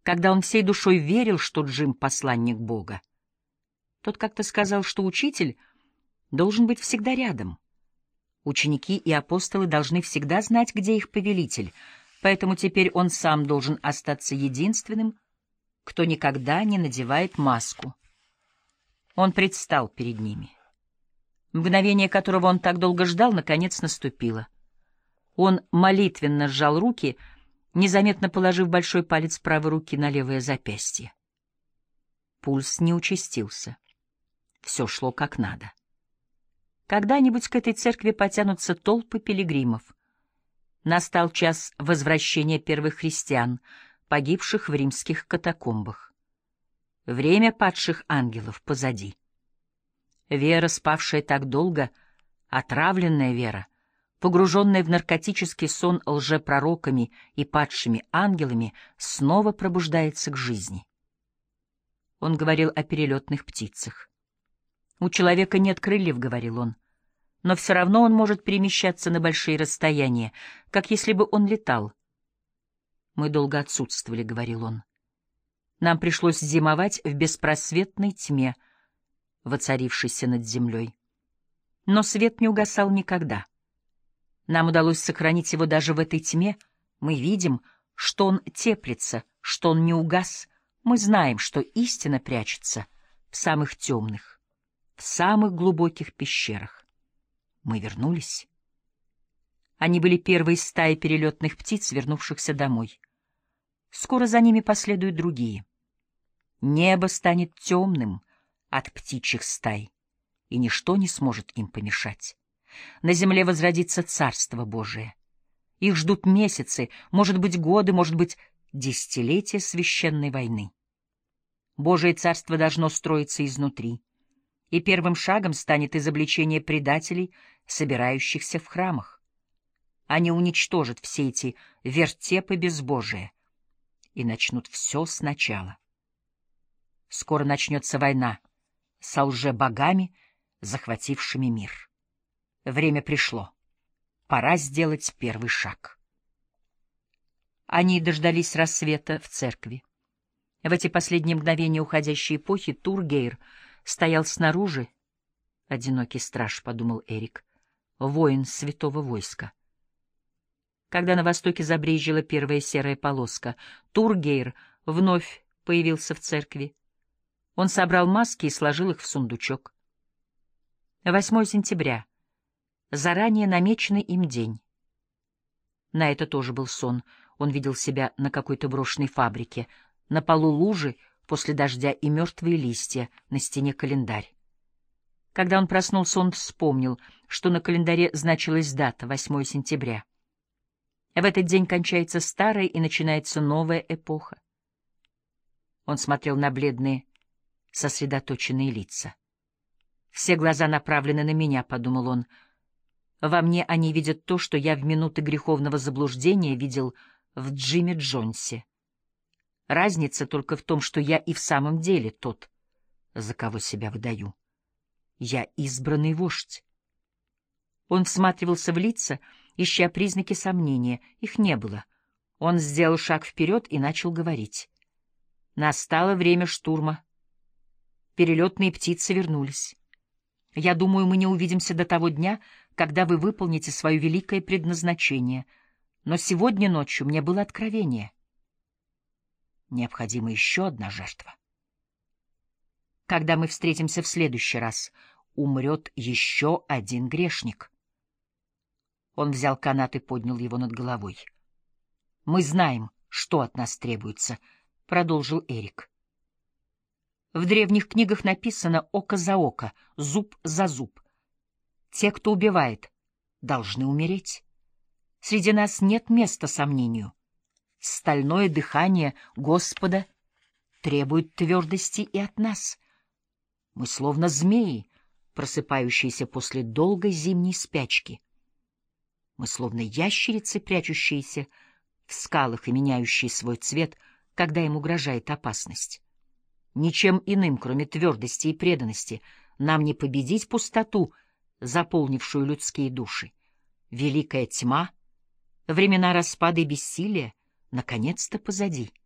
когда он всей душой верил, что Джим — посланник Бога. Тот как-то сказал, что учитель должен быть всегда рядом. Ученики и апостолы должны всегда знать, где их повелитель, поэтому теперь он сам должен остаться единственным, кто никогда не надевает маску. Он предстал перед ними. Мгновение, которого он так долго ждал, наконец наступило. Он молитвенно сжал руки, незаметно положив большой палец правой руки на левое запястье. Пульс не участился. Все шло как надо. Когда-нибудь к этой церкви потянутся толпы пилигримов. Настал час возвращения первых христиан, погибших в римских катакомбах. Время падших ангелов позади. Вера, спавшая так долго, отравленная вера, погруженная в наркотический сон лжепророками и падшими ангелами, снова пробуждается к жизни. Он говорил о перелетных птицах. «У человека нет крыльев», — говорил он, — «но все равно он может перемещаться на большие расстояния, как если бы он летал». «Мы долго отсутствовали», — говорил он. «Нам пришлось зимовать в беспросветной тьме, воцарившейся над землей. Но свет не угасал никогда. Нам удалось сохранить его даже в этой тьме. Мы видим, что он теплится, что он не угас. Мы знаем, что истина прячется в самых темных, в самых глубоких пещерах. Мы вернулись». Они были первой из стаи перелетных птиц, вернувшихся домой. Скоро за ними последуют другие. Небо станет темным от птичьих стай, и ничто не сможет им помешать. На земле возродится Царство Божие. Их ждут месяцы, может быть, годы, может быть, десятилетия священной войны. Божие Царство должно строиться изнутри, и первым шагом станет изобличение предателей, собирающихся в храмах. Они уничтожат все эти вертепы безбожия и начнут все сначала. Скоро начнется война со лжебогами, захватившими мир. Время пришло. Пора сделать первый шаг. Они дождались рассвета в церкви. В эти последние мгновения уходящей эпохи Тургейр стоял снаружи. «Одинокий страж», — подумал Эрик, — «воин святого войска». Когда на востоке забрезжила первая серая полоска, Тургейр вновь появился в церкви. Он собрал маски и сложил их в сундучок. 8 сентября. Заранее намеченный им день. На это тоже был сон. Он видел себя на какой-то брошенной фабрике. На полу лужи после дождя и мертвые листья, на стене календарь. Когда он проснулся, он вспомнил, что на календаре значилась дата — 8 сентября. В этот день кончается старая и начинается новая эпоха. Он смотрел на бледные, сосредоточенные лица. «Все глаза направлены на меня», — подумал он. «Во мне они видят то, что я в минуты греховного заблуждения видел в Джиме Джонсе. Разница только в том, что я и в самом деле тот, за кого себя выдаю. Я избранный вождь». Он всматривался в лица, ища признаки сомнения. Их не было. Он сделал шаг вперед и начал говорить. «Настало время штурма. Перелетные птицы вернулись. Я думаю, мы не увидимся до того дня, когда вы выполните свое великое предназначение. Но сегодня ночью мне было откровение. Необходима еще одна жертва. Когда мы встретимся в следующий раз, умрет еще один грешник». Он взял канат и поднял его над головой. «Мы знаем, что от нас требуется», — продолжил Эрик. «В древних книгах написано «око за око, зуб за зуб». Те, кто убивает, должны умереть. Среди нас нет места сомнению. Стальное дыхание Господа требует твердости и от нас. Мы словно змеи, просыпающиеся после долгой зимней спячки. Мы словно ящерицы, прячущиеся в скалах и меняющие свой цвет, когда им угрожает опасность. Ничем иным, кроме твердости и преданности, нам не победить пустоту, заполнившую людские души. Великая тьма, времена распада и бессилия, наконец-то позади.